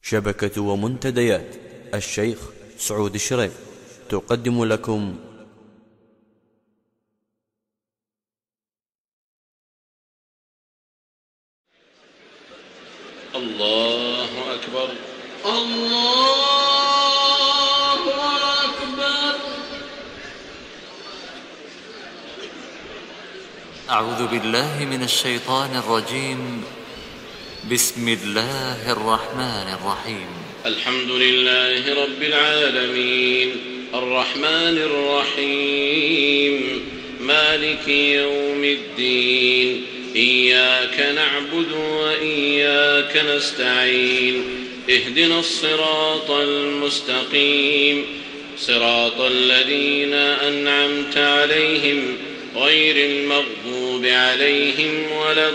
شبكة ومنتديات الشيخ سعود الشريف تقدم لكم الله أكبر الله أكبر. أعوذ بالله من الشيطان الرجيم. بسم الله الرحمن الرحيم. الحمد لله رب العالمين الرحمن الرحيم مالك يوم الدين إياك نعبد وإياك نستعين اهدنا الصراط المستقيم صراط الذين أنعمت عليهم غير المغضوب عليهم ولا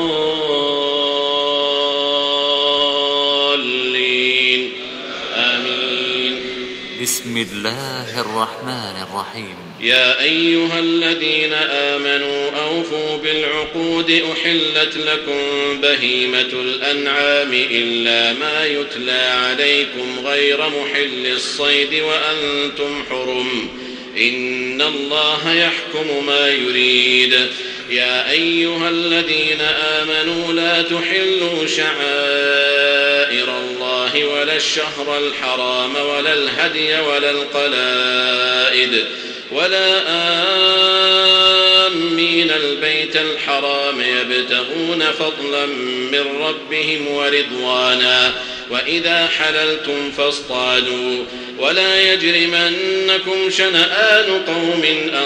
الضالين آمين. بسم الله الرحمن الرحيم. يا أيها الذين آمنوا أوفوا بالعقود أحلت لكم بهيمة الأنعام إلا ما يتلى عليكم غير محل الصيد وأنتم حرم إن الله يحكم ما يريد. يا أيها الذين آمنوا لا تحلوا شعائر الله ولا الشهر الحرام ولا الهدي ولا القلائد ولا آمين البيت الحرام يبتغون فضلا من ربهم ورضوانا وإذا حللتم فاصطادوا ولا يجرمنكم شنآن قوم أن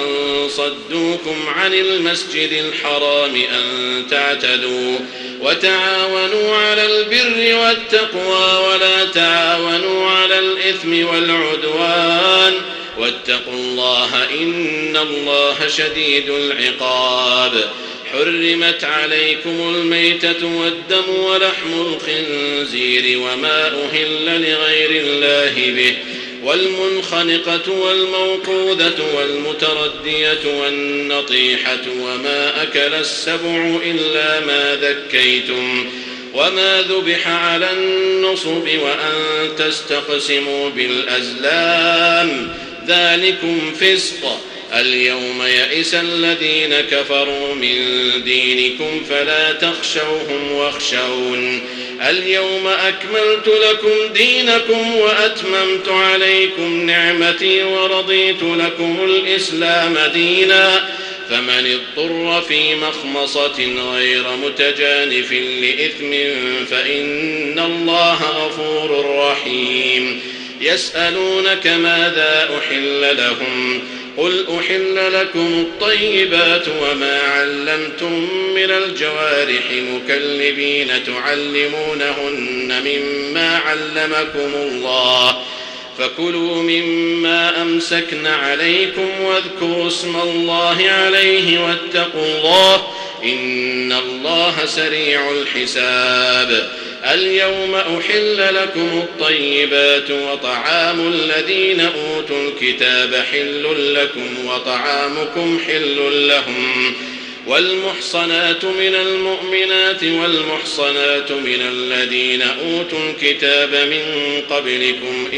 صدوكم عن المسجد الحرام أن تعتدوا وتعاونوا على البر والتقوى ولا تعاونوا على الإثم والعدوان واتقوا الله إن الله شديد العقاب. حرمت عليكم الميتة والدم ولحم الخنزير وما أهل لغير الله به والمنخنقة والموقوذة والمتردية والنطيحة وما أكل السبع إلا ما ذكيتم وما ذبح على النصب وأن تستقسموا بالأزلام ذلكم فسق. اليوم يئس الذين كفروا من دينكم فلا تخشوهم واخشون اليوم أكملت لكم دينكم وأتممت عليكم نعمتي ورضيت لكم الإسلام دينا فمن اضطر في مخمصة غير متجانف لإثم فإن الله غفور رحيم. يسألونك ماذا أحل لهم قل أحل لكم الطيبات وما علمتم من الجوارح مكلبين تعلمونهن مما علمكم الله فكلوا مما أمسكن عليكم واذكروا اسم الله عليه واتقوا الله إن الله سريع الحساب. اليوم أحل لكم الطيبات وطعام الذين أوتوا الكتاب حل لكم وطعامكم حل لهم والمحصنات من المؤمنات والمحصنات من الذين أوتوا الكتاب من قبلكم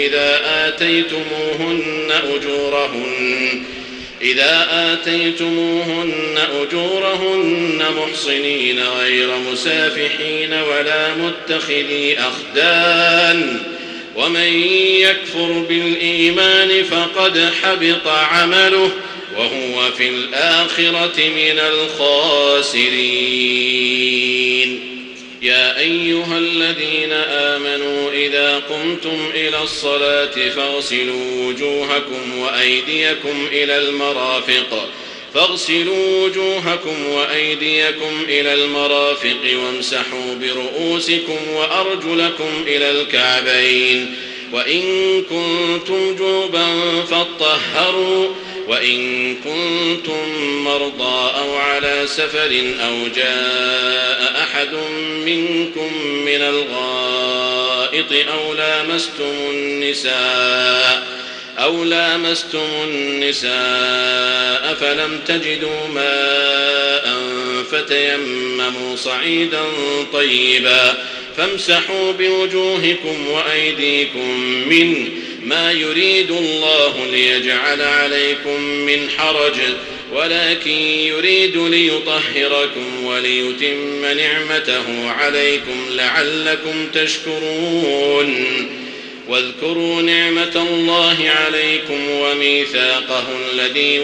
إذا آتيتموهن أجورهن محصنين غير مسافحين ولا متخذي أخدان ومن يكفر بالإيمان فقد حبط عمله وهو في الآخرة من الخاسرين. يا أيها الذين آمنوا إذا قمتم إلى الصلاة فاغسلوا وأيديكم إلى المرافق وامسحوا برؤوسكم وأرجلكم إلى الكعبين وإن كنتم جنبا فاطهروا وإن كنتم مرضى أو على سفر أو جاء أحد منكم من الغائط أو لامستم النساء فلم تجدوا ماء فتيمموا صعيدا طيبا فامسحوا بوجوهكم وأيديكم منه، ما يريد الله ليجعل عليكم من حرج، ولكن يريد ليطهركم وليتم نعمته عليكم لعلكم تشكرون. واذكروا نعمة الله عليكم وميثاقه الذي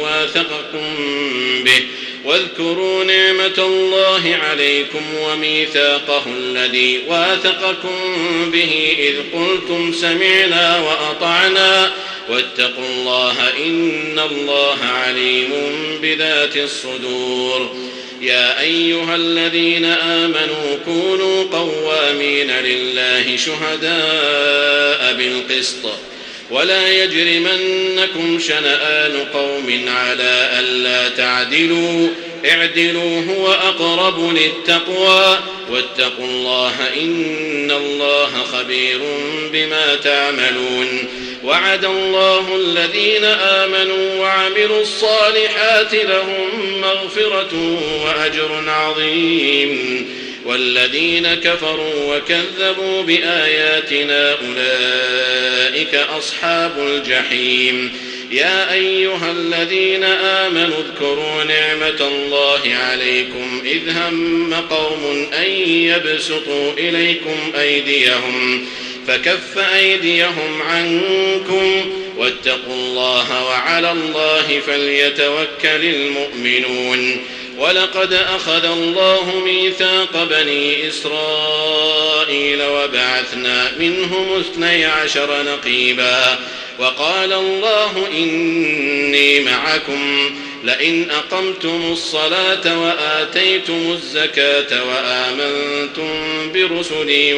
واثقكم به إذ قلتم سمعنا وأطعنا واتقوا الله إن الله عليم بذات الصدور. يا أيها الذين آمنوا كونوا قوامين لله شهداء بالقسط، ولا يجرمنكم شنآن قوم على ألا تعدلوا، اعدلوا هو أقرب للتقوى، واتقوا الله إن الله خبير بما تعملون. وعد الله الذين آمنوا وعملوا الصالحات لهم مغفرة وأجر عظيم، والذين كفروا وكذبوا بآياتنا أولئك أصحاب الجحيم. يا أيها الذين آمنوا اذكروا نعمة الله عليكم إذ هم قوم أن يبسطوا إليكم أيديهم فكف أيديهم عنكم، واتقوا الله وعلى الله فليتوكل المؤمنون. ولقد أخذ الله ميثاق بني إسرائيل وبعثنا منهم 12 نقيبا، وقال الله إني معكم لئن أقمتم الصلاة وآتيتم الزكاة وآمنتم برسلي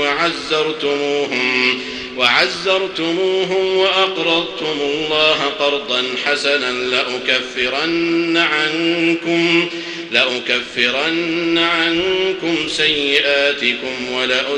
وعزرتموهم وأقرضتم الله قرضا حسنا لأكفرن عنكم سيئاتكم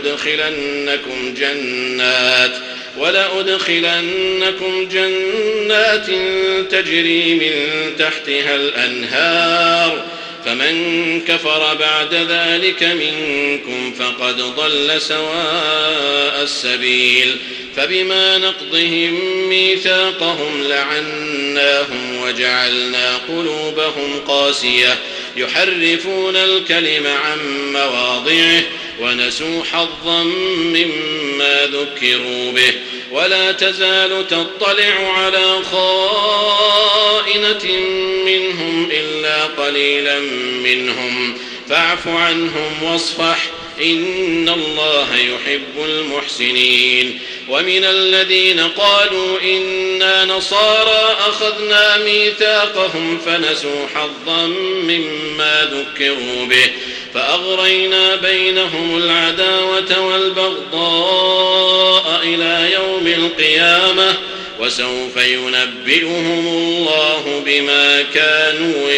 ولأدخلنكم جنات تجري من تحتها الأنهار، فمن كفر بعد ذلك منكم فقد ضل سواء السبيل. فبما نقضهم ميثاقهم لعناهم وجعلنا قلوبهم قاسية يحرفون الكلم عن مواضعه ونسوا حظا مما ذكروا به. ولا تزال تطلع على خائنة منهم إلا قليلا منهم، فاعف عنهم واصفح إن الله يحب المحسنين. ومن الذين قالوا إنا نصارى أخذنا ميثاقهم فنسوا حظا مما ذكروا به فأغرينا بينهم العداوة والبغضاء إلى يوم القيامة، وسوف ينبئهم الله بما كانوا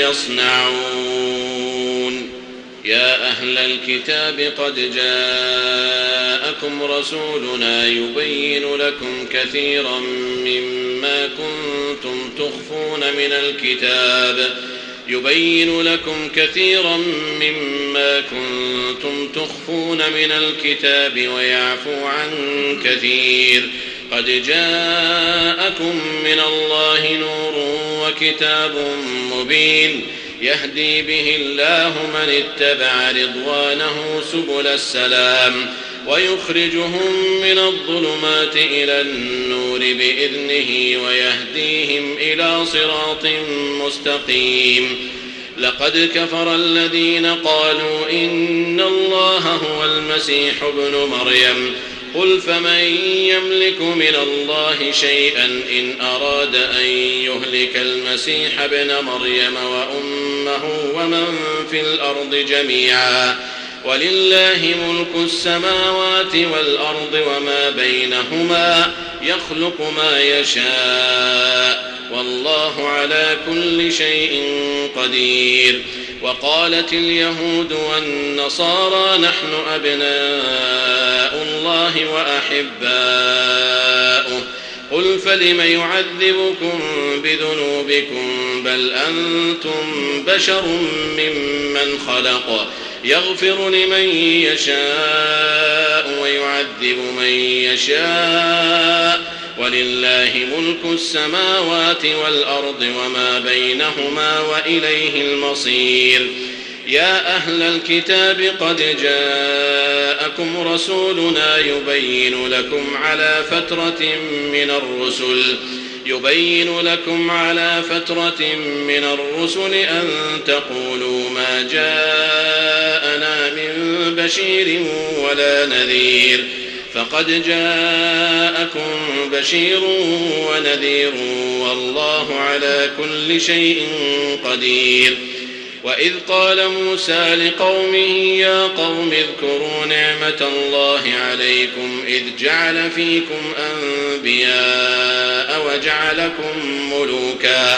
يصنعون. يا أهل الكتاب قد جاءكم رسولنا يبين لكم كثيرا مما كنتم تخفون من الكتاب ويعفو عن كثير. قد جاءكم من الله نور وكتاب مبين يهدي به الله من اتبع رضوانه سبل السلام ويخرجهم من الظلمات إلى النور بإذنه ويهديهم إلى صراط مستقيم. لقد كفر الذين قالوا إن الله هو المسيح ابن مريم، قل فمن يملك من الله شيئا إن أراد أن يهلك المسيح ابن مريم وأمه ومن في الأرض جميعا، ولله ملك السماوات والأرض وما بينهما يخلق ما يشاء والله على كل شيء قدير. وقالت اليهود والنصارى نحن أبناء الله وأحباؤه، قل فلم يعذبكم بذنوبكم بل أنتم بشر ممن خلق، يغفر لمن يشاء ويعذب من يشاء ولله ملك السماوات والأرض وما بينهما وإليه المصير. يا أهل الكتاب قد جاءكم رسولنا يبين لكم على فترة من الرسل أن تقولوا ما جاءنا من بشير ولا نذير، فقد جاءكم بشير ونذير والله على كل شيء قدير. وإذ قال موسى لقومه يا قوم اذكروا نعمة الله عليكم إذ جعل فيكم أنبياء وجعلكم ملوكا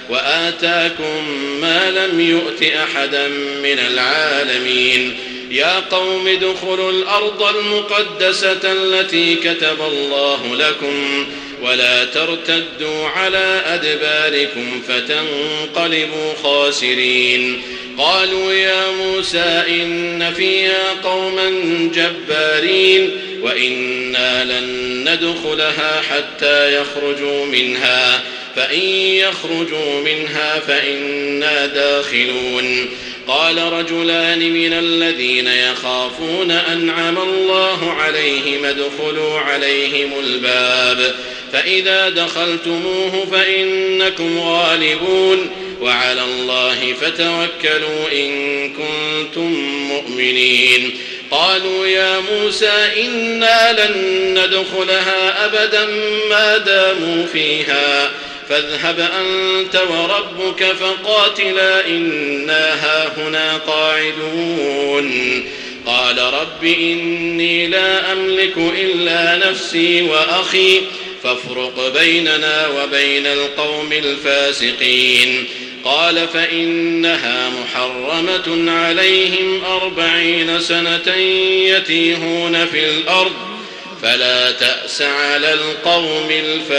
وآتاكم ما لم يؤت أحدا من العالمين. يا قوم ادخلوا الأرض المقدسة التي كتب الله لكم ولا ترتدوا على أدباركم فتنقلبوا خاسرين. قالوا يا موسى إن فيها قوما جبارين وإنا لن ندخلها حتى يخرجوا منها، فإن يخرجوا منها فإنا داخلون. قال رجلان من الذين يخافون أنعم الله عليهم ادخلوا عليهم الباب فإذا دخلتموه فإنكم غالبون وعلى الله فتوكلوا إن كنتم مؤمنين. قالوا يا موسى إنا لن ندخلها أبدا ما داموا فيها فاذهب أنت وربك فقاتلا إنا هاهنا قاعدون. قال رب إني لا أملك إلا نفسي وأخي فافرق بيننا وبين القوم الفاسقين. قال فإنها محرمة عليهم 40 سنة يتيهون في الأرض فلا تأس على القوم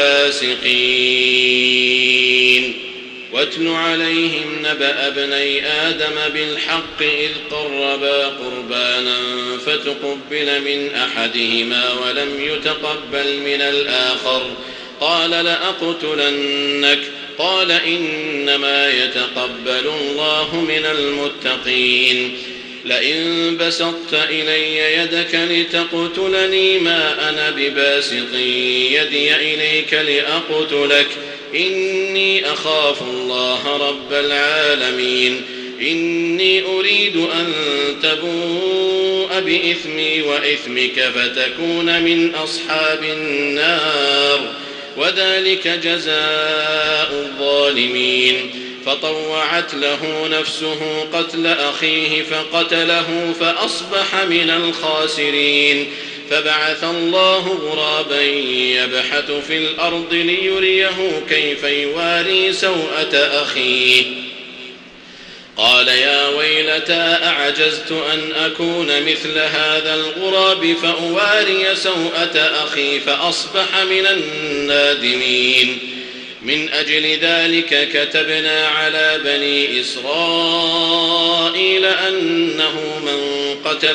الفاسقين. واتل عليهم نبأ ابني آدم بالحق إذ قربا قربانا فتقبل من أحدهما ولم يتقبل من الآخر قال لأقتلنك قال إنما يتقبل الله من المتقين. لئن بسطت إلي يدك لتقتلني ما أنا بباسط يدي إليك لأقتلك إني أخاف الله رب العالمين. إني أريد أن تبوء بإثمي وإثمك فتكون من أصحاب النار وذلك جزاء الظالمين. فطوعت له نفسه قتل أخيه فقتله فأصبح من الخاسرين. فبعث الله غرابا يبحث في الأرض ليريه كيف يواري سوءة أخيه قال يا ويلتى أعجزت أن أكون مثل هذا الغراب فأواري سوءة أخي فأصبح من النادمين. من أجل ذلك كتبنا على بني إسرائيل أنه من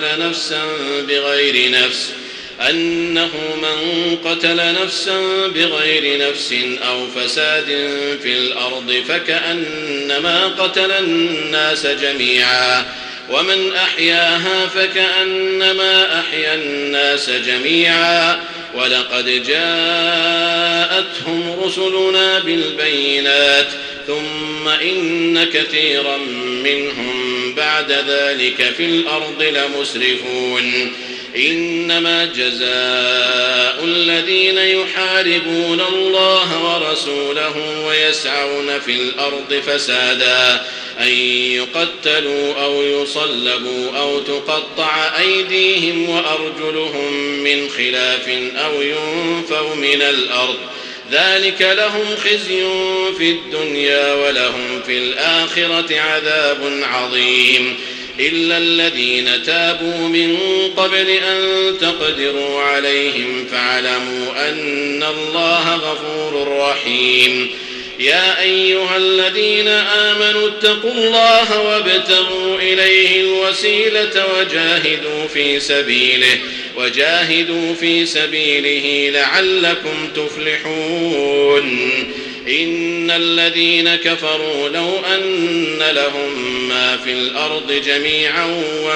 قتل نفسا بغير نفس أو فساد في الأرض فكأنما قتل الناس جميعا ومن أحياها فكأنما أحيا الناس جميعا. ولقد جاءتهم رسلنا بالبينات ثم إن كثيرا منهم بعد ذلك في الأرض لمسرفون. إنما جزاء الذين يحاربون الله ورسوله ويسعون في الأرض فسادا أن يقتلوا أو يصلبوا أو تقطع أيديهم وأرجلهم من خلاف أو ينفوا من الأرض ذلك لهم خزي في الدنيا ولهم في الآخرة عذاب عظيم. إلا الذين تابوا من قبل أن تقدروا عليهم فاعلموا أن الله غفور رحيم. يا أيها الذين آمنوا اتقوا الله وابتغوا إليه الوسيلة وجاهدوا في سبيله لعلكم تفلحون إن الذين كفروا لو أن لهم ما في الأرض جميعا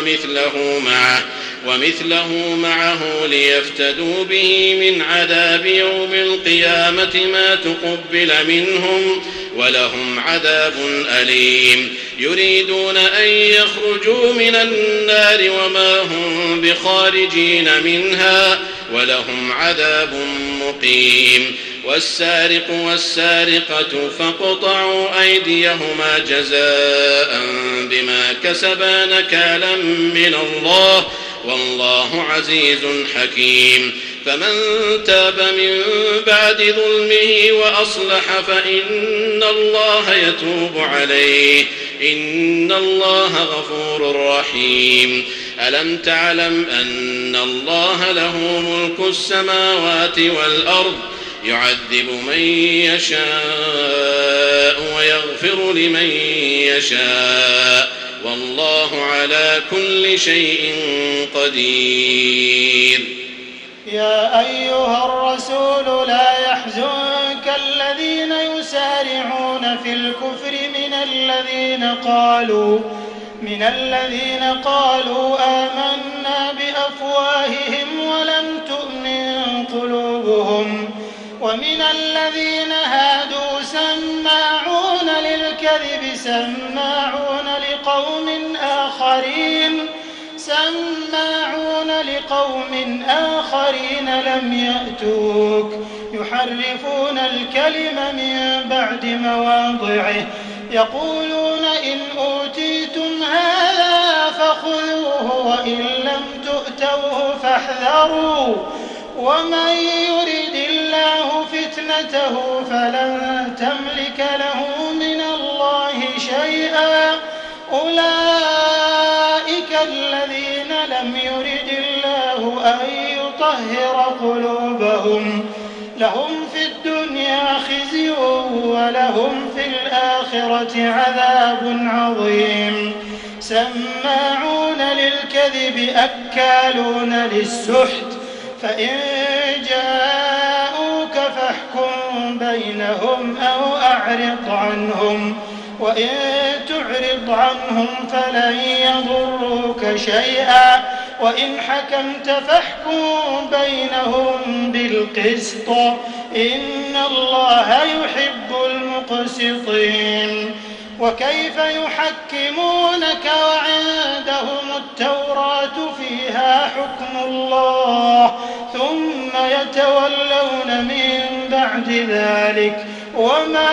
ومثله معه ليفتدوا به من عذاب يوم القيامة ما تقبل منهم ولهم عذاب أليم يريدون أن يخرجوا من النار وما هم بخارجين منها ولهم عذاب مقيم والسارق والسارقة فاقطعوا أيديهما جزاء بما كسبا نكالا من الله والله عزيز حكيم فمن تاب من بعد ظلمه وأصلح فإن الله يتوب عليه إن الله غفور رحيم ألم تعلم أن الله له ملك السماوات والأرض يعذب من يشاء ويغفر لمن يشاء والله على كل شيء قدير يا أيها الرسول لا يحزنك الذين يسارعون في الكفر من الذين قالوا آمنا بأفواههم ولم تؤمن قلوبهم ومن الذين هادوا سماعون للكذب سماعون لقوم آخرين لم يأتوك يحرفون الكلم من بعد مواضعه يقولون إن أوتيتم هذا فخذوه وإن لم تؤتوه فاحذروا ومن يرد الله فتنته فلن تملك له من الله شيئا أولئك الذين لم يرد الله أن يطهر قلوبهم لهم في الدنيا خزي ولهم في الآخرة عذاب عظيم سماعون للكذب أكالون للسحت فإن جاءوك فاحكم بينهم أو أعرض عنهم وإن تعرض عنهم فلن يضروك شيئا وإن حكمت فاحكم بينهم بالقسط إن الله يحب المقسطين وكيف يحكمونك وعندهم التوراة فيها حكم الله ثم يتولون من بعد ذلك وما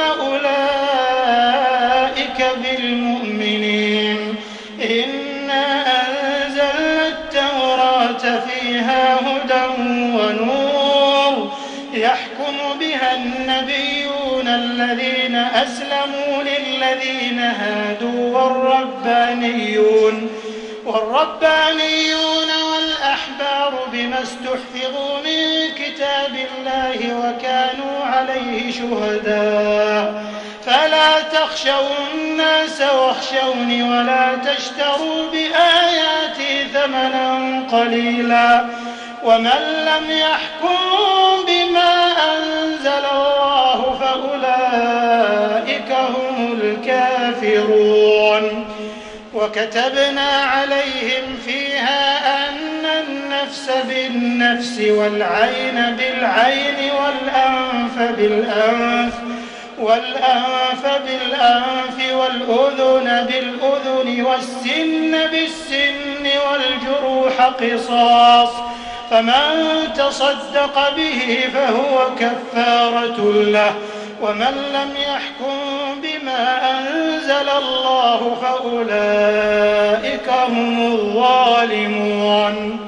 أولئك بالمؤمنين إنا أنزلنا التوراة فيها هدى ونور يحكم بها النبيون الذين أسلموا للذين هادوا والربانيون والأحبار بما استحفظوا من كتاب الله وكانوا عليه شهداء فلا تخشوا الناس واخشوني ولا تشتروا بآياتي ثمنا قليلا ومن لم يحكم بما أنزل الله فأولئك هم الكافرون وكتبنا عليهم فيها أن النفس بالنفس والعين بالعين والأنف بالأنف والأذن بالأذن والسن بالسن والجروح قصاص فمن تصدق به فهو كفارة له ومن لم يحكم بما أنزل الله فأولئك هم الظالمون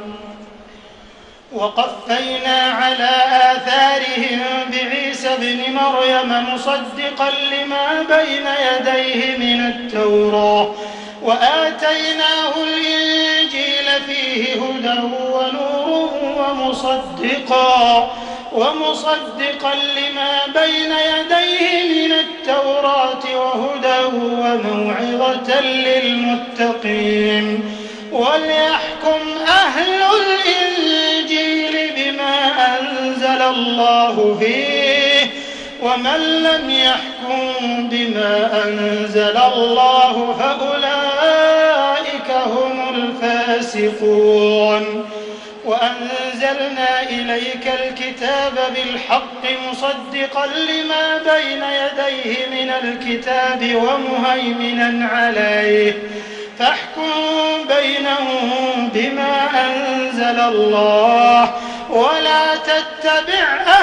وقفينا على آثارهم بعيسى ابن مريم مصدقا لما بين يديه من التوراة وآتيناه الإنجيل فيه هدى ونور ومصدقا لما بين يديه من التوراة وهدى وموعظة للمتقين وليحكم أهل الإنجيل بما أنزل الله فيه ومن لم يحكم بما أنزل الله فأولئك هم الفاسقون وأنزلنا إليك الكتاب بالحق مصدقا لما بين يديه من الكتاب ومهيمنا عليه فاحكم بينهم بما أنزل الله ولا تتبع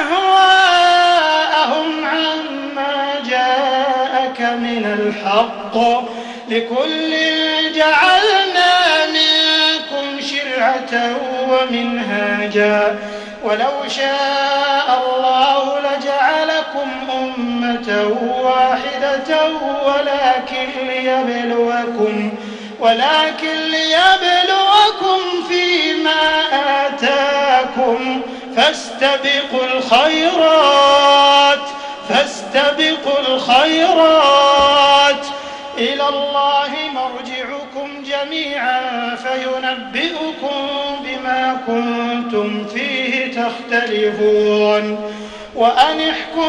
أهواءهم عما جاءك من الحق لكل جعلنا منكم شرعة ومنهاجا ولو شاء الله لجعلكم أمة واحدة ولكن ليبلوكم فيما آتاكم فاستبقوا الخيرات إلى الله مرجعكم جميعا فينبئكم بما كنتم فيه تختلفون وأن احكم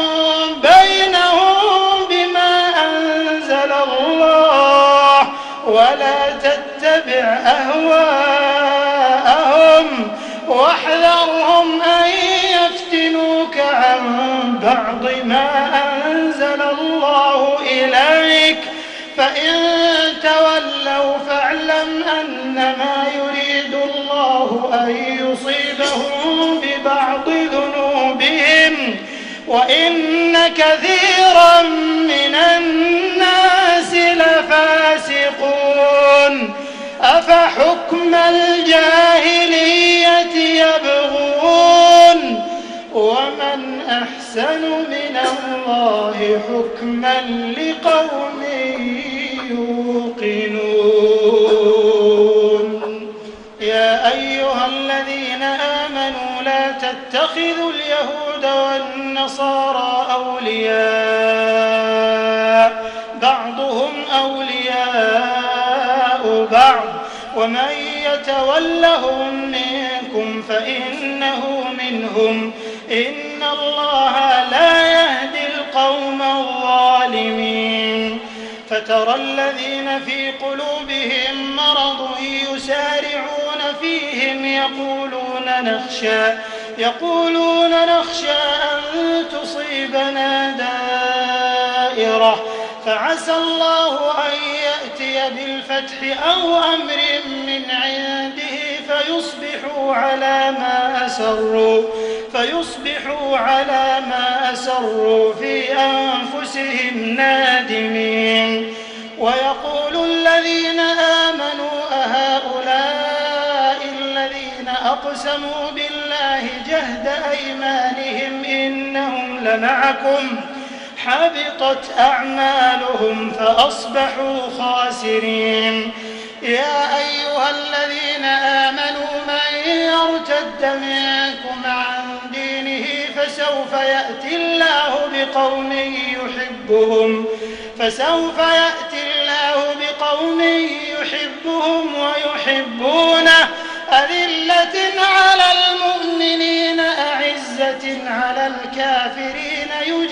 بينهم بما أنزل الله ولا تتبع أهواءهم واحذرهم أن يفتنوك عن بعض ما أنزل الله إليك فإن تولوا فاعلم أنما يريد الله أن يصيبهم ببعض ذنوبهم وإن كثيرا من الناس لفاسقون أفحكم الجاهلية يبغون ومن أحسن من الله حكما لقوم يوقنون يا أيها الذين آمنوا لا تتخذوا اليهود والنصارى أولياء بعضهم أولياء بعض ومن يتولهم منكم فإنه منهم إن الله لا يهدي القوم الظالمين فترى الذين في قلوبهم مرض يسارعون فيهم يقولون نخشى أن تصيبنا دائرة فعسى الله أن يأتي بالفتح أو أمر من عنده فيصبحوا على ما أسروا في أنفسهم نادمين ويقول الذين آمنوا أهؤلاء الذين أقسموا بالله جهد أيمانهم إنهم لمعكم حبطت أعمالهم فأصبحوا خاسرين يا أيها الذين آمنوا من يرتد منكم عن دينه فسوف يأتي الله بقوم يحبهم ويحبونه أذلة على المؤمنين أعزة على الكافرين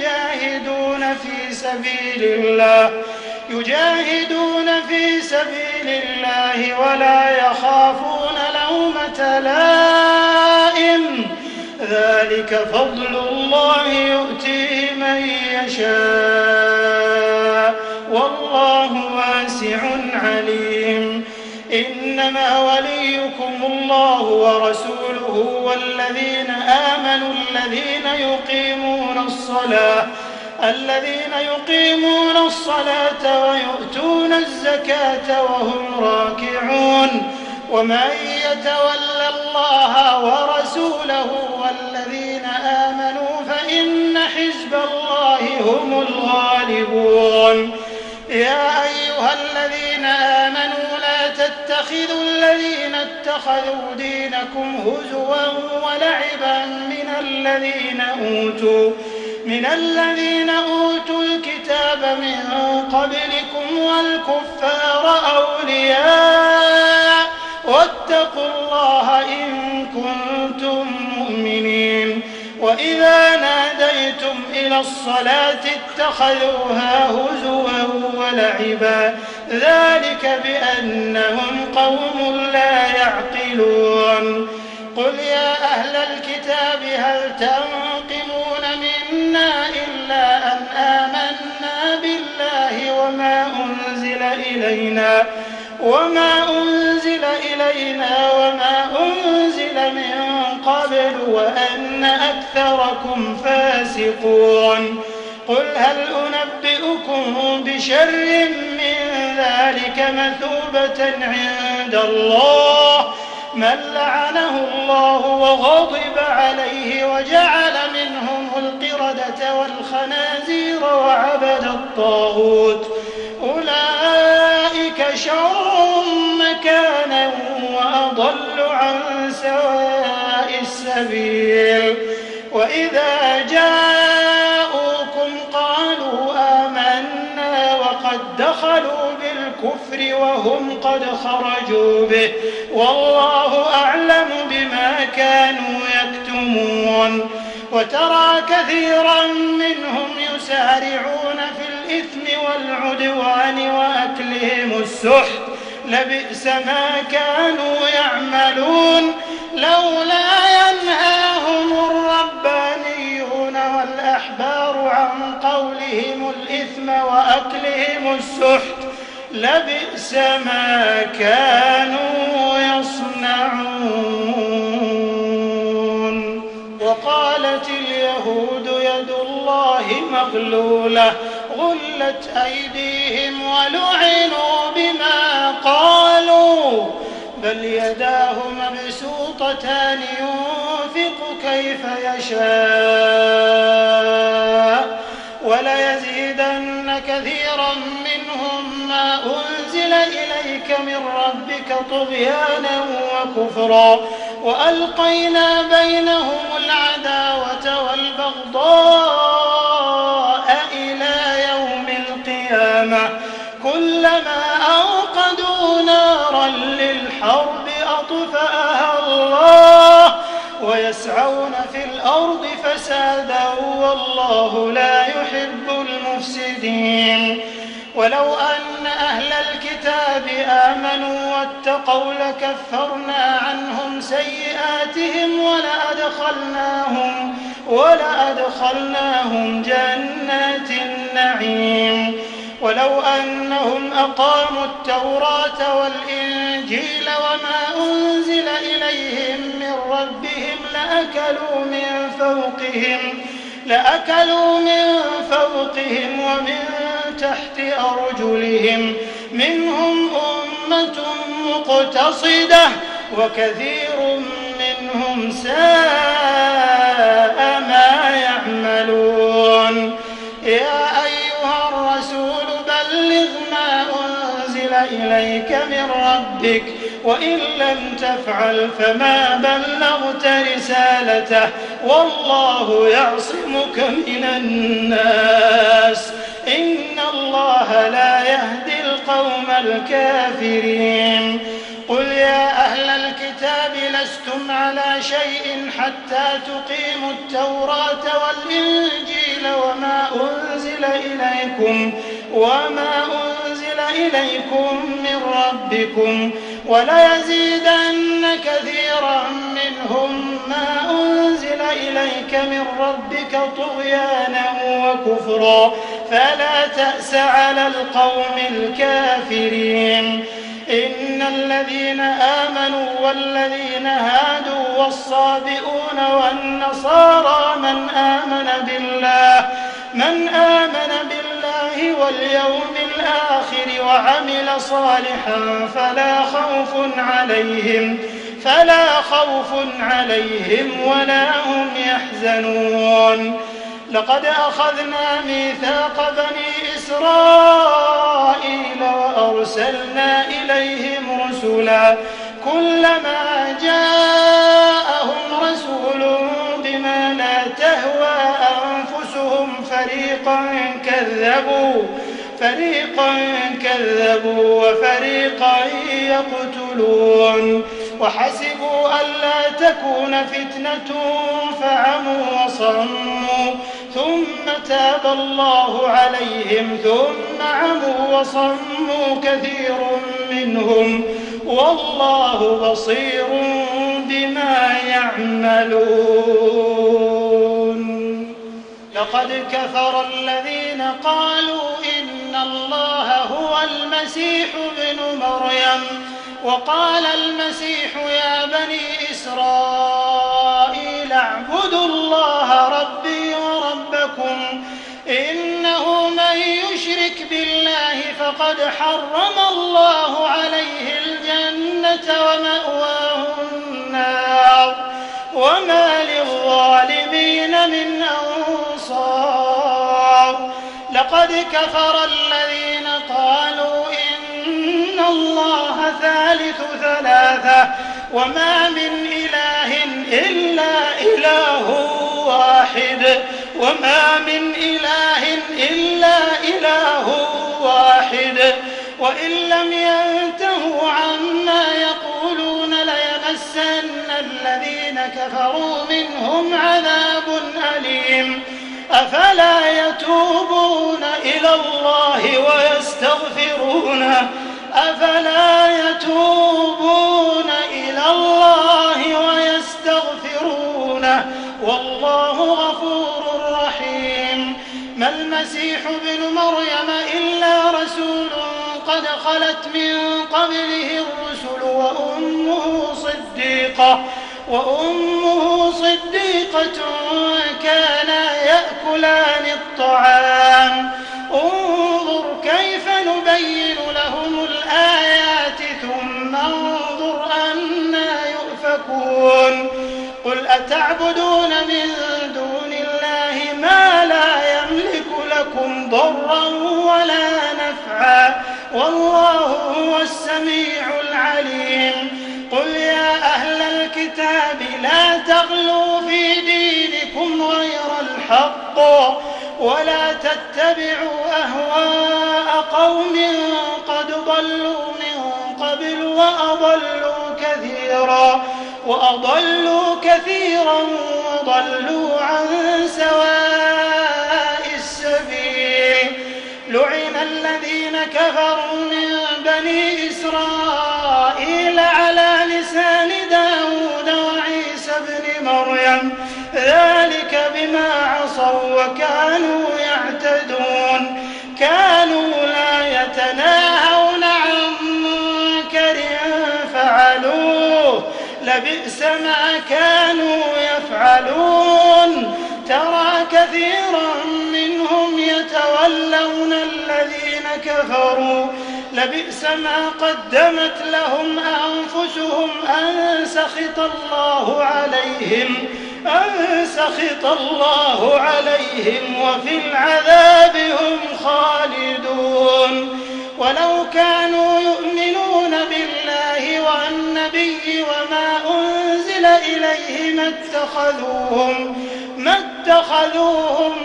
يجاهدون في سبيل الله ولا يخافون لومة لائم ذلك فضل الله يؤتيه من يشاء والله واسع عليم إنما وليكم الله ورسوله والذين آمنوا الذين يقيمون الصلاة ويؤتون الزكاة وهم راكعون ومن يتول الله ورسوله والذين آمنوا فإن حزب الله هم الغالبون يا أيها الذين آمنوا لا تتخذوا تتخذوا الذين اتخذوا دينكم هزوا ولعبا من الذين أوتوا الكتاب من قبلكم والكفار أولياء واتقوا الله إن كنتم مؤمنين. وإذا ناديتم إلى الصلاة اتخذوها هزوا ولعبا ذلك بأنهم قوم لا يعقلون. قل يا أهل الكتاب هل تنقمون منا إلا أن آمنا بالله وما أنزل إلينا وما أنزل من قبل وأن أكثركم فاسقون. قل هل أنبئكم بشر من ذلك مثوبة عند الله من لعنه الله وغضب عليه وجعل منهم القردة والخنازير وعبد الطاغوت أولئك شر مكانا وأضل عن سواء السبيل. وإذا جاءوكم قالوا آمنا وقد دخلوا بالكفر وهم قد خرجوا به والله أعلم بما كانوا يكتمون. وترى كثيرا منهم يسارعون في الإثم والعدوان وأكلهم السحت لبئس ما كانوا يعملون. لولا ينهاهم الربانيون والأحبار عن قولهم الإثم وأكلهم السحت لبئس ما كانوا يصنعون. وقالت اليهود يد الله مغلولة غلت أيديهم ولعنوا بما قالوا بل يداه مبسوطتان ينفق كيف يشاء وليزيدن كثيرا منهم ما أنزل إليك من ربك طغيانا وكفرا وألقينا بينهم العداوة والبغضاء إلى يوم القيامة كلما أوقدوا نارا للحرب أطفأها الله ويسعون في الأرض فسادا والله لا يحب المفسدين. ولو أن أهل الكتاب آمنوا واتقوا لكفرنا عنهم سيئاتهم ولأدخلناهم جنات النعيم. ولو أنهم أقاموا التوراة والإنجيل وما أنزل إليهم من ربهم لأكلوا من فوقهم ومن تحت أرجلهم منهم أمة مقتصدة وكثير منهم ساء ما يعملون. يا أيها الرسول بلغ ما أنزل إليك من ربك وإن لم تفعل فما بلغت رسالته والله يعصمك من الناس إن الله لا يهدي القوم الكافرين. قل يا أهل الكتاب لستم على شيء حتى تقيموا التوراة والإنجيل وما أنزل إليكم من ربكم وليزيدن كثيرا منهم ما أنزل إليك من ربك طغيانا وكفرا فلا تأس على القوم الكافرين. إن الذين آمنوا والذين هادوا والصابئون والنصارى من آمن بالله واليوم الآخر وعمل صالحا فلا خوف عليهم ولا هم يحزنون. لقد أخذنا ميثاق بني إسرائيل وأرسلنا إليهم رسلا كلما جاءهم رسول بما لا تهوى أنفسهم فريقا كذبوا وفريقا يقتلون وحسبوا ألا تكون فتنة فعموا وصموا ثم تاب الله عليهم ثم عموا وصموا كثير منهم والله بصير بما يعملون. لقد كفر الذين قالوا إن الله هو المسيح ابن مريم وقال المسيح يا بني إسرائيل اعبدوا الله ربي وربكم إنه من يشرك بالله فقد حرم الله عليه الجنة ومأواه النار وما للظالمين من أنصار. لقد كفر الذين قالوا إن الله ثالث ثلاثة وما من إله إلا إله واحد وإن لم ينتهوا عما يقولون ليمسن الذين كفروا منهم عذاب أليم. أفلا يتوبون إلى الله ويستغفرونه والله غفور رحيم. ما المسيح ابن مريم إلا رسول قد خلت من قبله الرسل وأمه صديقة كانا يأكلان الطعام انظر كيف نبين لهم الآيات ثم انظر أنى يؤفكون. قل أتعبدون من دون الله ما لا يملك لكم ضرا ولا نفعا والله هو السميع العليم. قل يا أهل الكتاب لا تغلوا في دينكم غير الحق ولا تتبعوا أهواء قوم قد ضلوا من قبل وأضلوا كثيرا وضلوا عن سواء السبيل. لعن الذين كفروا من بني إسرائيل على لسان داود وعيسى بن مريم ذلك بما عصوا وكانوا يعتدون. كانوا لا يتناهون عن منكر فعلوه لبئس ما كانوا يفعلون. ترى كثيرا منهم يتولون الذين كفروا لبئس ما قدمت لهم أنفسهم أن سخط الله عليهم وفي العذاب هم خالدون. ولو كانوا يؤمنون بالله والنبي وما أنزل إليه ما اتخذوهم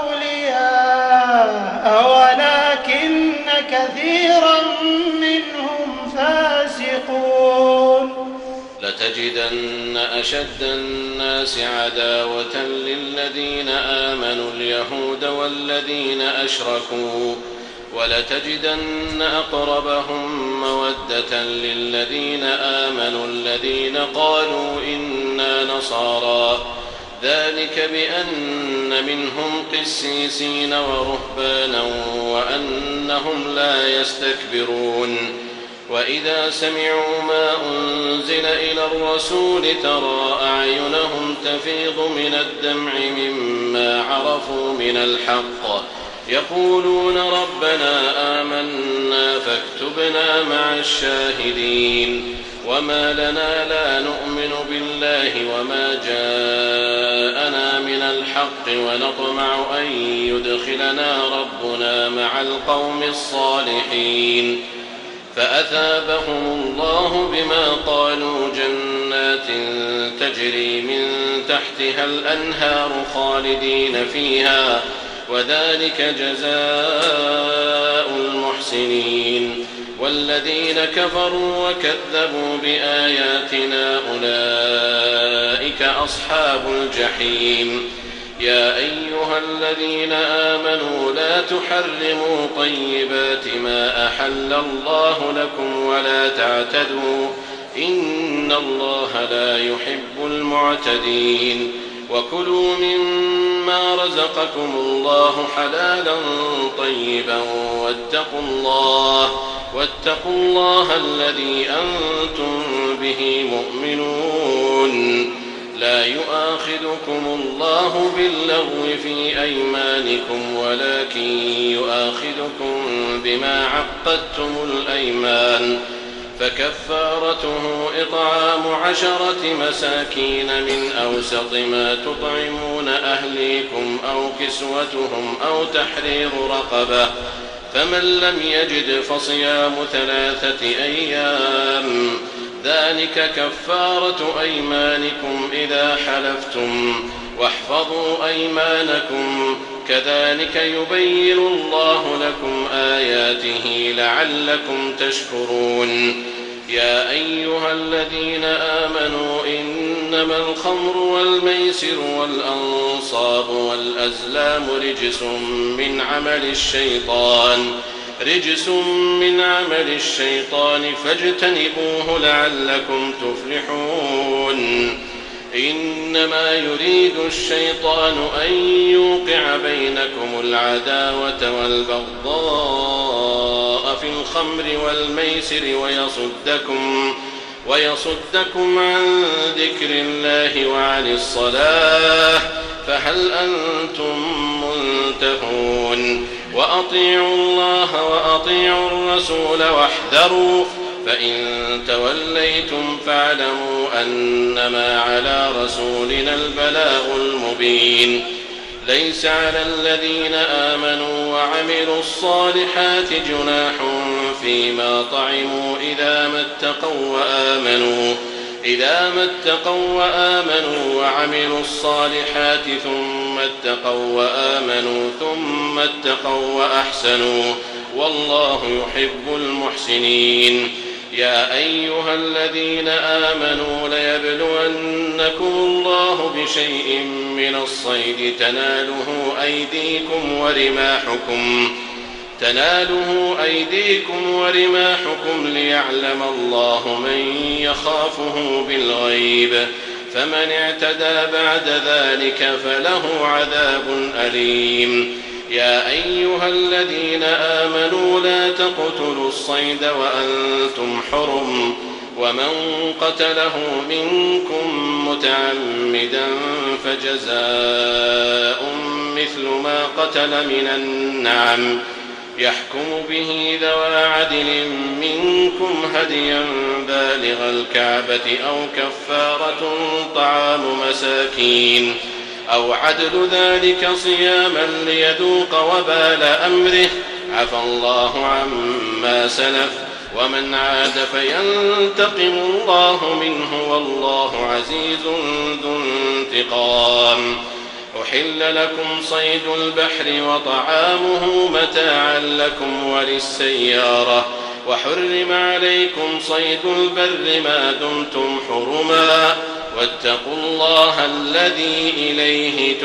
أولياء ولكن كثيرا منهم فاسقون. لتجدن أشد الناس عداوة للذين آمنوا اليهود والذين أشركوا ولتجدن أقربهم مودة للذين آمنوا الذين قالوا إنا نصارى ذلك بأن منهم قسيسين ورهبانا وأنهم لا يستكبرون. وإذا سمعوا ما أنزل إلى الرسول ترى أعينهم تفيض من الدمع مما عرفوا من الحق يقولون ربنا آمنا فاكتبنا مع الشاهدين. وما لنا لا نؤمن بالله وما جاءنا من الحق ونطمع أن يدخلنا ربنا مع القوم الصالحين فأثابهم الله بما قالوا جنات تجري من تحتها الأنهار خالدين فيها وذلك جزاء المحسنين والذين كفروا وكذبوا بآياتنا أولئك أصحاب الجحيم يا أيها الذين آمنوا لا تحرموا طيبات ما أحل الله لكم ولا تعتدوا إن الله لا يحب المعتدين وكلوا مما رزقكم الله حلالا طيبا واتقوا الله الذي أنتم به مؤمنون لا يؤاخذكم الله باللغو في أيمانكم ولكن يؤاخذكم بما عقدتم الأيمان فكفارته إطعام 10 مساكين من أوسط ما تطعمون أهليكم أو كسوتهم أو تحرير رقبة فمن لم يجد فصيام 3 أيام ذلك كفارة أيمانكم إذا حلفتم واحفظوا أيمانكم كذلك يبين الله لكم آياته لعلكم تشكرون يا أيها الذين آمنوا إنما الخمر والميسر والأنصاب والأزلام رجس من عمل الشيطان فاجتنبوه لعلكم تفلحون إنما يريد الشيطان أن يوقع بينكم العداوة والبغضاء في الخمر والميسر ويصدكم عن ذكر الله وعن الصلاة فهل أنتم منتهون وأطيعوا الله وأطيعوا الرسول واحذروا فإن توليتم فاعلموا أنما على رسولنا البلاغ المبين ليس على الذين آمنوا وعملوا الصالحات جناح فيما طعموا إذا ما اتقوا وآمنوا وعملوا الصالحات ثم اتقوا وأحسنوا والله يحب المحسنين يا أيها الذين آمنوا ليبلونكم الله بشيء من الصيد تناله أيديكم ورماحكم ليعلم الله من يخافه بالغيب فمن اعتدى بعد ذلك فله عذاب أليم يا أيها الذين آمنوا لا تقتلوا الصيد وأنتم حرم ومن قتله منكم متعمدا فجزاء مثل ما قتل من النعم يحكم به ذوى عدل منكم هديا بالغ الكعبة أو كفارة طعام مساكين أو عدل ذلك صياما ليذوق وبال أمره عفى الله عما سلف ومن عاد فينتقم الله منه والله عزيز ذو انتقام أحل لكم صيد البحر وطعامه متاعا لكم وللسيارة وحرم عليكم صيد البر ما دمتم حرما واتقوا الله الذي إليه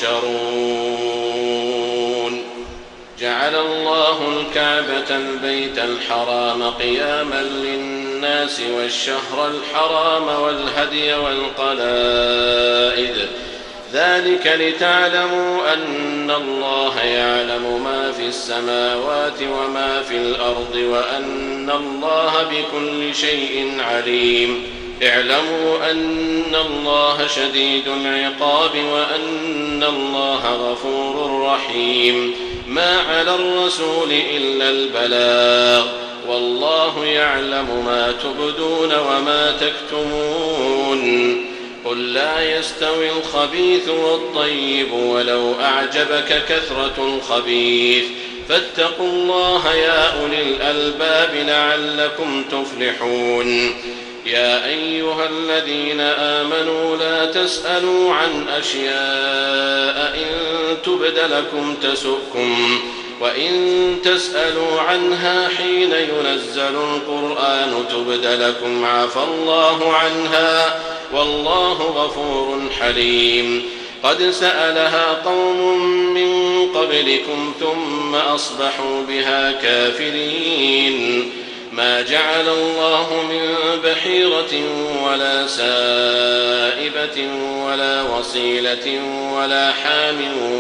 تحشرون جعل الله الكعبة البيت الحرام قياما للناس والشهر الحرام والهدي والقلائد ذلك لتعلموا أن الله يعلم ما في السماوات وما في الأرض وأن الله بكل شيء عليم اعلموا أن الله شديد العقاب وأن الله غفور رحيم ما على الرسول إلا البلاغ والله يعلم ما تبدون وما تكتمون. قل لا يستوي الخبيث والطيب ولو أعجبك كثرة الخبيث فاتقوا الله يا أولي الألباب لعلكم تفلحون. يا أيها الذين آمنوا لا تسألوا عن أشياء إن تبد لكم تسؤكم وإن تسألوا عنها حين ينزل القرآن تبد لكم عفى الله عنها والله غفور حليم. قد سألها قوم من قبلكم ثم أصبحوا بها كافرين. ما جعل الله من بحيرة ولا سائبة ولا وصيلة ولا حام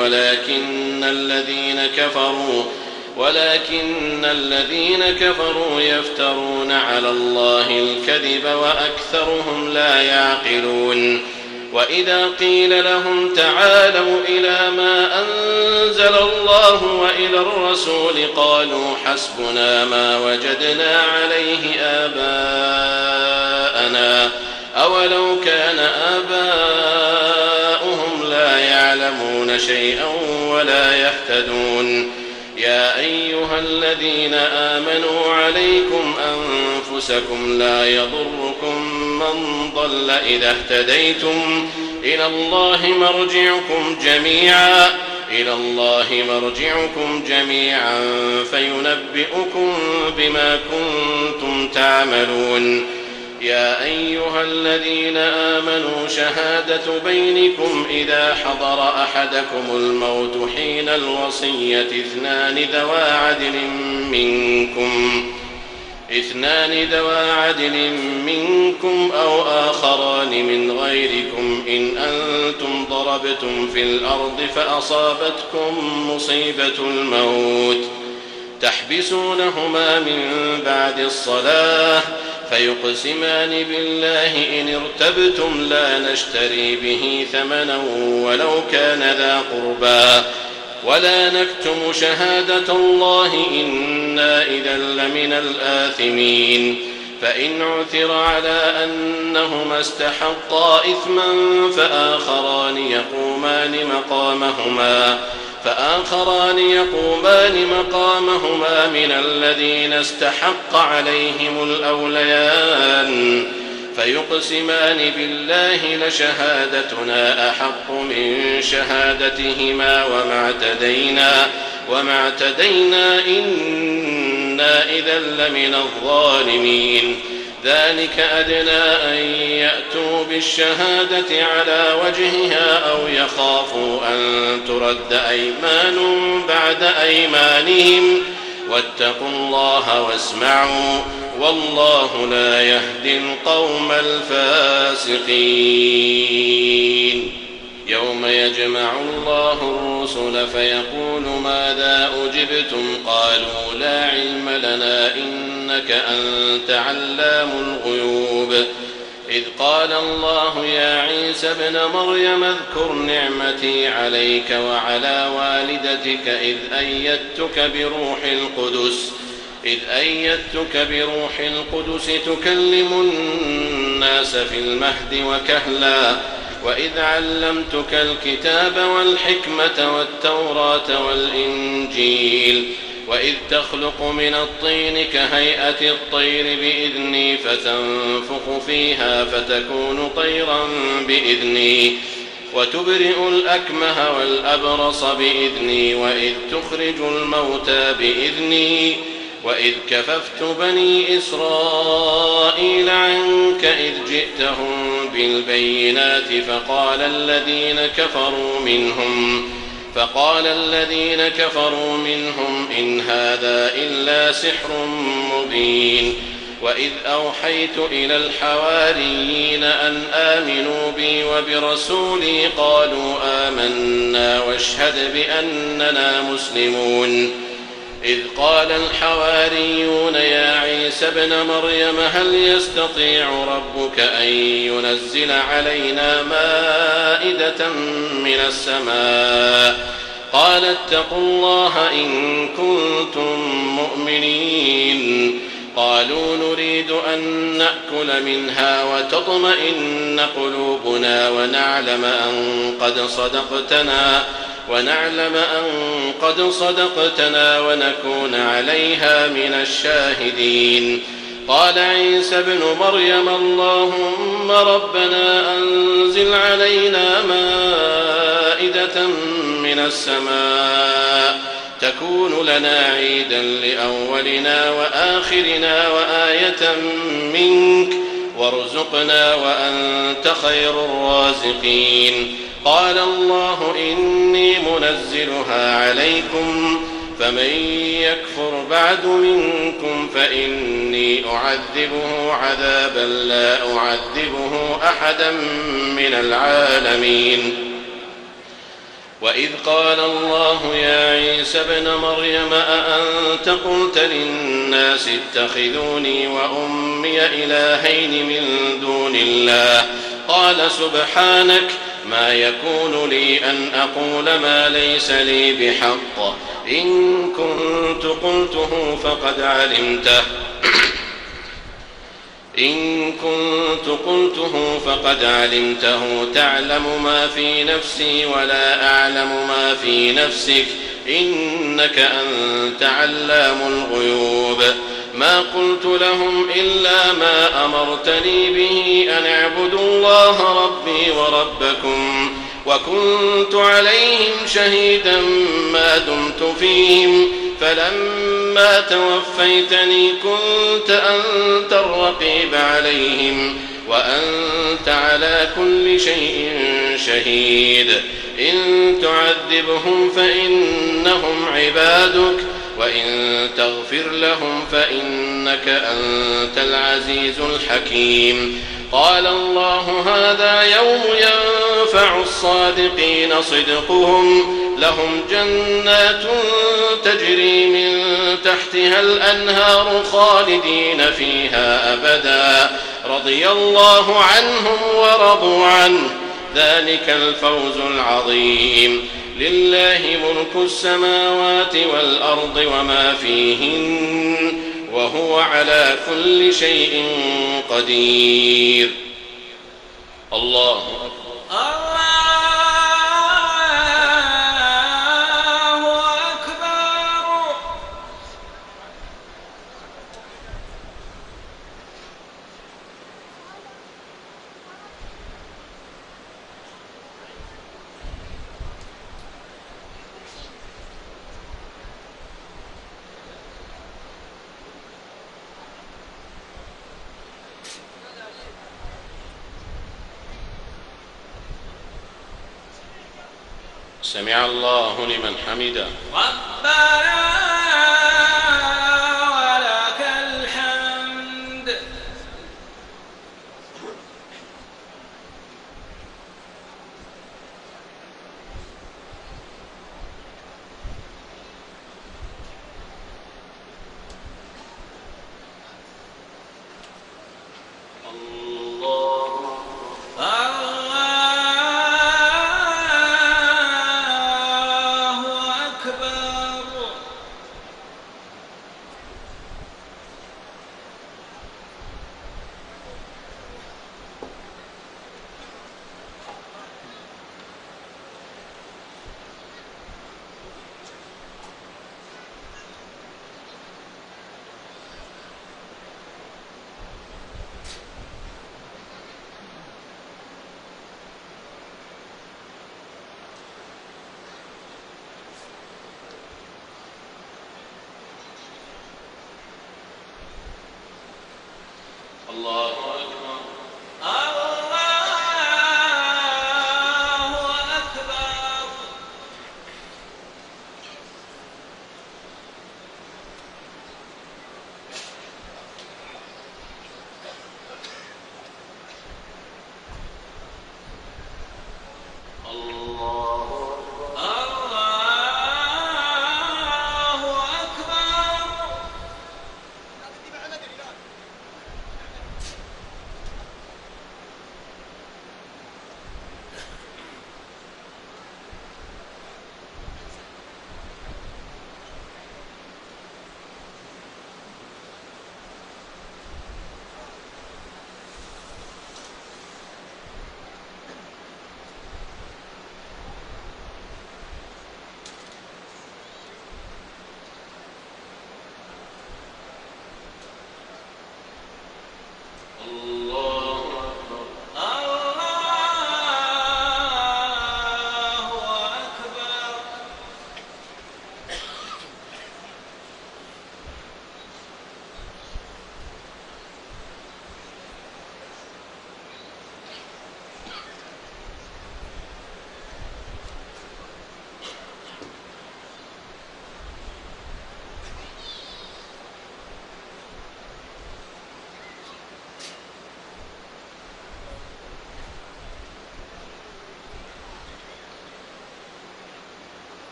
ولكن الذين كفروا يفترون على الله الكذب وأكثرهم لا يعقلون. وإذا قيل لهم تعالوا إلى ما أنزل الله وإلى الرسول قالوا حسبنا ما وجدنا عليه آباءنا أولو كان آباؤهم لا يعلمون شيئا ولا يهتدون. يا أيها الذين آمنوا عليكم أنفسكم لا يضركم من ضل إذا اهتديتم إلى الله مرجعكم جميعا فينبئكم بما كنتم تعملون. يا أيها الذين آمنوا شهادة بينكم إذا حضر أحدكم الموت حين الوصية اثنان ذوا عدل منكم أو آخران من غيركم إن أنتم ضربتم في الأرض فأصابتكم مصيبة الموت تحبسونهما من بعد الصلاة فيقسمان بالله إن ارتبتم لا نشتري به ثمنا ولو كان ذا قربى ولا نكتم شهادة الله إنا إذا لمن الآثمين. فإن عثر على أنهما استحقا إثما فآخران يقومان مقامهما من الذين استحق عليهم الأوليان فيقسمان بالله لشهادتنا أحق من شهادتهما وما اعتدينا إنا إذا لمن الظالمين. ذلك أدنى أن يأتوا بالشهادة على وجهها أو يخافوا أن ترد أيمان بعد أيمانهم واتقوا الله واسمعوا والله لا يهدي القوم الفاسقين. يوم يجمع الله الرسل فيقول ماذا أجبتم قالوا لا علم لنا إنك أنت علام الغيوب. إذ قال الله يا عيسى ابن مريم اذكر نعمتي عليك وعلى والدتك إذ أيدتك بروح القدس تكلم الناس في المهد وكهلا وإذ علمتك الكتاب والحكمة والتوراة والإنجيل وإذ تخلق من الطين كهيئة الطير بإذني فتنفخ فيها فتكون طيرا بإذني وتبرئ الأكمه والأبرص بإذني وإذ تخرج الموتى بإذني وإذ كففت بني إسرائيل عنك إذ جئتهم بالبينات فقال الذين كفروا منهم إن هذا إلا سحر مبين. وإذ أوحيت إلى الحواريين أن آمنوا بي وبرسولي قالوا آمنا واشهد بأننا مسلمون. إذ قال الحواريون يا عيسى ابن مريم هل يستطيع ربك أن ينزل علينا مائدة من السماء قال اتقوا الله إن كنتم مؤمنين. قالوا نريد أن نأكل منها وتطمئن قلوبنا ونعلم أن قد صدقتنا ونكون عليها من الشاهدين. قال عيسى ابن مريم اللهم ربنا أنزل علينا مائدة من السماء تكون لنا عيدا لأولنا وآخرنا وآية منك وارزقنا وأنت خير الرازقين. قال الله إني منزلها عليكم فمن يكفر بعد منكم فإني أعذبه عذابا لا أعذبه أحدا من العالمين. وإذ قال الله يا عيسى ابن مريم أأنت قلت للناس اتخذوني وأمي إلهين من دون الله قال سبحانك ما يكون لي أن أقول ما ليس لي بحق إن كنت قلته فقد علمته تعلم ما في نفسي ولا أعلم ما في نفسك إنك أنت علام الغيوب. ما قلت لهم إلا ما أمرتني به أن اعبدوا الله ربي وربكم وكنت عليهم شهيدا ما دمت فيهم فلما توفيتني كنت أنت الرقيب عليهم وأنت على كل شيء شهيد. إن تعذبهم فإنهم عبادك وإن تغفر لهم فإنك أنت العزيز الحكيم. قال الله هذا يوم ينفع الصادقين صدقهم لهم جنات تجري من تحتها الأنهار خالدين فيها أبدا رضي الله عنهم ورضوا عنه ذلك الفوز العظيم. لله ملك السماوات والأرض وما فيهن وهو على كل شيء قدير. الله أكبر. سمع الله لمن حمده ربنا ولك الحمد.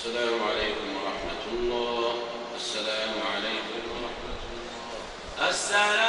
السلام عليكم ورحمة الله. السلام عليكم ورحمة الله. السلام